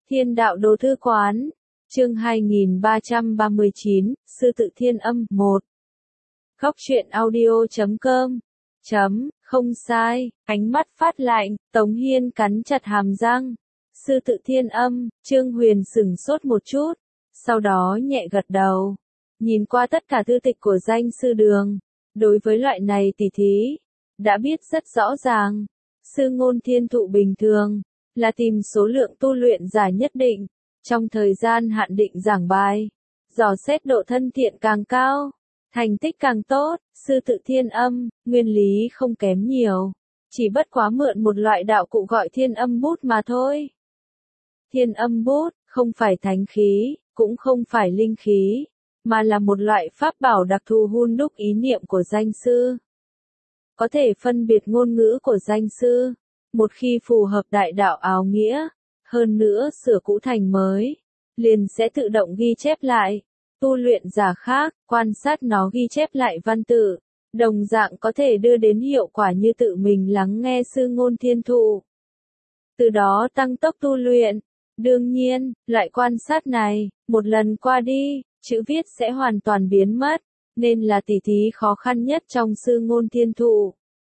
Thiên đạo đồ thư quán, chương 2339, Sư tự Thiên Âm 1. Góc truyện audio.com. Không sai, ánh mắt phát lạnh, Tống Hiên cắn chặt hàm răng. Sư tự Thiên Âm, Trương Huyền sửng sốt một chút, sau đó nhẹ gật đầu. Nhìn qua tất cả thư tịch của danh sư đường, đối với loại này tỉ thí, đã biết rất rõ ràng. Sư ngôn thiên thụ bình thường, là tìm số lượng tu luyện giả nhất định, trong thời gian hạn định giảng bài, dò xét độ thân thiện càng cao, thành tích càng tốt. Sư tự Thiên Âm, nguyên lý không kém nhiều, chỉ bất quá mượn một loại đạo cụ gọi Thiên Âm bút mà thôi. Thiên Âm bút, không phải thánh khí, cũng không phải linh khí, mà là một loại pháp bảo đặc thù hun đúc ý niệm của danh sư. Có thể phân biệt ngôn ngữ của danh sư, một khi phù hợp đại đạo áo nghĩa, hơn nữa sửa cũ thành mới, liền sẽ tự động ghi chép lại. Tu luyện giả khác, quan sát nó ghi chép lại văn tự, đồng dạng có thể đưa đến hiệu quả như tự mình lắng nghe sư ngôn thiên thụ. Từ đó tăng tốc tu luyện. Đương nhiên, loại quan sát này, một lần qua đi, chữ viết sẽ hoàn toàn biến mất, nên là tỉ thí khó khăn nhất trong sư ngôn thiên thụ.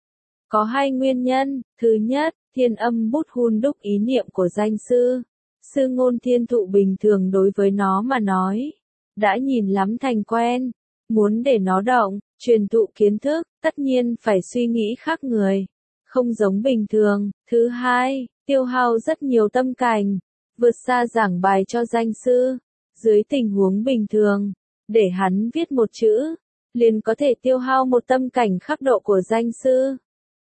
Có hai nguyên nhân, thứ nhất, Thiên Âm bút hun đúc ý niệm của danh sư. Sư ngôn thiên thụ bình thường đối với nó mà nói, đã nhìn lắm thành quen, muốn để nó động, truyền thụ kiến thức, tất nhiên phải suy nghĩ khác người, không giống bình thường. Thứ hai, tiêu hao rất nhiều tâm cảnh, vượt xa giảng bài cho danh sư. Dưới tình huống bình thường, để hắn viết một chữ, liền có thể tiêu hao một tâm cảnh khắc độ của danh sư.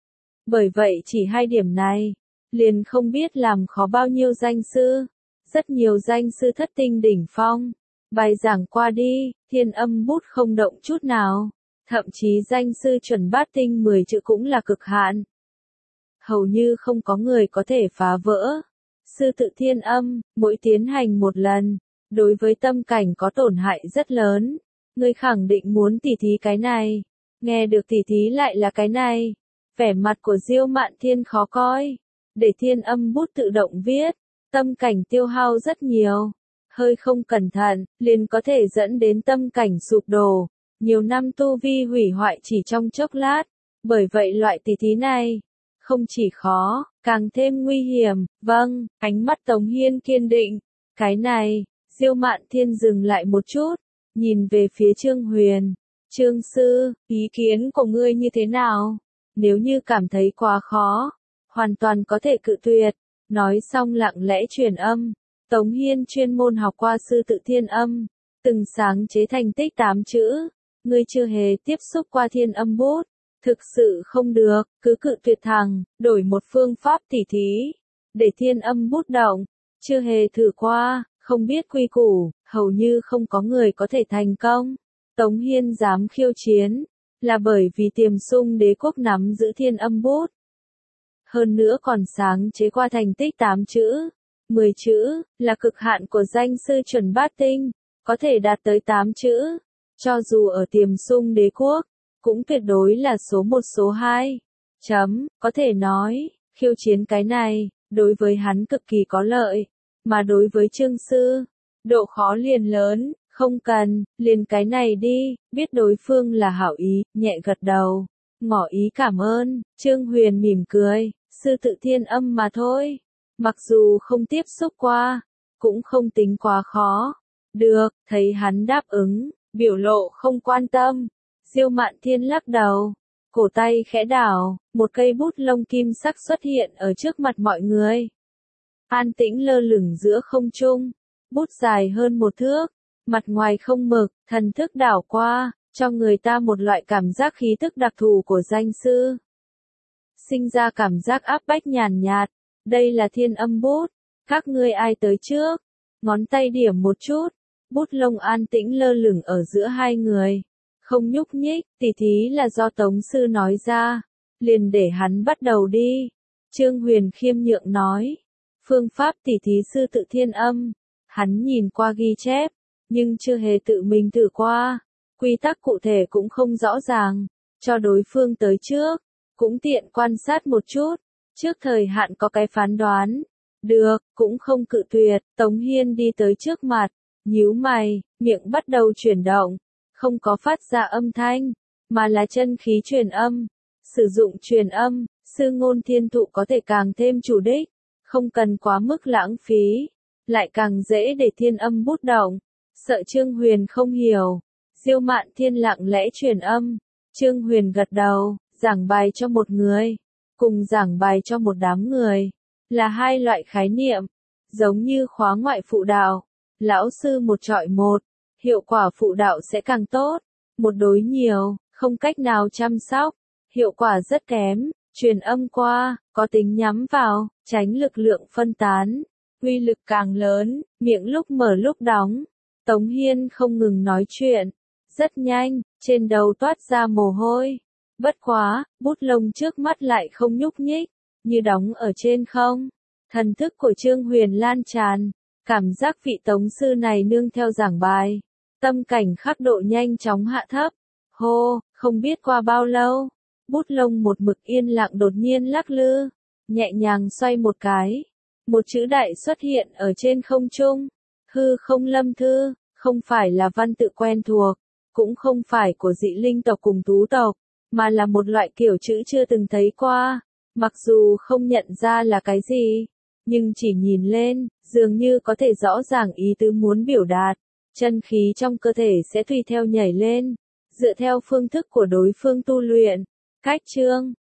Bởi vậy chỉ hai điểm này, liền không biết làm khó bao nhiêu danh sư. Rất nhiều danh sư thất tinh đỉnh phong, bài giảng qua đi, Thiên Âm bút không động chút nào. Thậm chí danh sư chuẩn bát tinh 10 chữ cũng là cực hạn. Hầu như không có người có thể phá vỡ. Sư tự Thiên Âm, mỗi tiến hành một lần, đối với tâm cảnh có tổn hại rất lớn. Ngươi khẳng định muốn tỉ thí cái này. Nghe được tỉ thí lại là cái này. Vẻ mặt của Diêu Mạn Thiên khó coi. Để Thiên Âm bút tự động viết, tâm cảnh tiêu hao rất nhiều. Hơi không cẩn thận, liền có thể dẫn đến tâm cảnh sụp đổ. Nhiều năm tu vi hủy hoại chỉ trong chốc lát. Bởi vậy loại tỉ thí này, không chỉ khó, càng thêm nguy hiểm. Vâng, ánh mắt Tống Hiên kiên định. Cái này, Diêu Mạn Thiên dừng lại một chút, nhìn về phía Trương Huyền. Trương sư, ý kiến của ngươi như thế nào? Nếu như cảm thấy quá khó, hoàn toàn có thể cự tuyệt. Nói xong lặng lẽ truyền âm. Tống Hiên chuyên môn học qua sư tự Thiên Âm, từng sáng chế thành tích 8 chữ. Ngươi chưa hề tiếp xúc qua Thiên Âm bút, thực sự không được, cứ cự tuyệt thẳng, đổi một phương pháp tỉ thí, để Thiên Âm bút động. Chưa hề thử qua, không biết quy củ, hầu như không có người có thể thành công. Tống Hiên dám khiêu chiến, là bởi vì Tiềm Sung Đế quốc nắm giữ Thiên Âm bút. Hơn nữa còn sáng chế qua thành tích 8 chữ, 10 chữ, là cực hạn của danh sư chuẩn bát tinh, có thể đạt tới 8 chữ. Cho dù ở Tiềm Sung Đế quốc, cũng tuyệt đối là số 1 số 2. Có thể nói, khiêu chiến cái này, đối với hắn cực kỳ có lợi, mà đối với Trương sư, độ khó liền lớn. Không cần, liền cái này đi. Biết đối phương là hảo ý, nhẹ gật đầu, ngỏ ý cảm ơn. Trương Huyền mỉm cười, sư tự Thiên Âm mà thôi, mặc dù không tiếp xúc qua, cũng không tính quá khó. Được, thấy hắn đáp ứng, biểu lộ không quan tâm, Diêu Mạn Thiên lắc đầu, cổ tay khẽ đảo, một cây bút lông kim sắc xuất hiện ở trước mặt mọi người. An tĩnh lơ lửng giữa không trung, bút dài hơn 1 thước, mặt ngoài không mực, thần thức đảo qua, cho người ta một loại cảm giác khí tức đặc thù của danh sư. Sinh ra cảm giác áp bách nhàn nhạt, đây là Thiên Âm bút, các ngươi ai tới trước? Ngón tay điểm một chút, bút lông an tĩnh lơ lửng ở giữa hai người, không nhúc nhích. Tỉ thí là do Tống sư nói ra, liền để hắn bắt đầu đi. Trương Huyền khiêm nhượng nói, phương pháp tỉ thí sư tự Thiên Âm, hắn nhìn qua ghi chép, nhưng chưa hề tự mình thử qua, quy tắc cụ thể cũng không rõ ràng, cho đối phương tới trước, cũng tiện quan sát một chút, trước thời hạn có cái phán đoán. Được, cũng không cự tuyệt. Tống Hiên đi tới trước mặt, nhíu mày, miệng bắt đầu chuyển động, không có phát ra âm thanh, mà là chân khí truyền âm. Sử dụng truyền âm, sư ngôn thiên thụ có thể càng thêm chủ đích, không cần quá mức lãng phí, lại càng dễ để thiên âm bút động. Sợ Trương Huyền không hiểu, Diêu Mạn Thiên lặng lẽ truyền âm. Trương Huyền gật đầu, giảng bài cho một người, cùng giảng bài cho một đám người, là hai loại khái niệm, giống như khóa ngoại phụ đạo, lão sư một chọi một, hiệu quả phụ đạo sẽ càng tốt, một đối nhiều, không cách nào chăm sóc, hiệu quả rất kém, truyền âm qua, có tính nhắm vào, tránh lực lượng phân tán, uy lực càng lớn, miệng lúc mở lúc đóng. Tống Hiên không ngừng nói chuyện, rất nhanh, trên đầu toát ra mồ hôi. Bất quá, bút lông trước mắt lại không nhúc nhích, như đóng ở trên không. Thần thức của Trương Huyền lan tràn, cảm giác vị tống sư này nương theo giảng bài. Tâm cảnh khắc độ nhanh chóng hạ thấp. Hô, không biết qua bao lâu, bút lông một mực yên lặng đột nhiên lắc lư, nhẹ nhàng xoay một cái. Một chữ đại xuất hiện ở trên không trung. Hư không lâm thư, không phải là văn tự quen thuộc, cũng không phải của dị linh tộc cùng thú tộc, mà là một loại kiểu chữ chưa từng thấy qua. Mặc dù không nhận ra là cái gì, nhưng chỉ nhìn lên, dường như có thể rõ ràng ý tứ muốn biểu đạt. Chân khí trong cơ thể sẽ tùy theo nhảy lên, dựa theo phương thức của đối phương tu luyện. Cách chương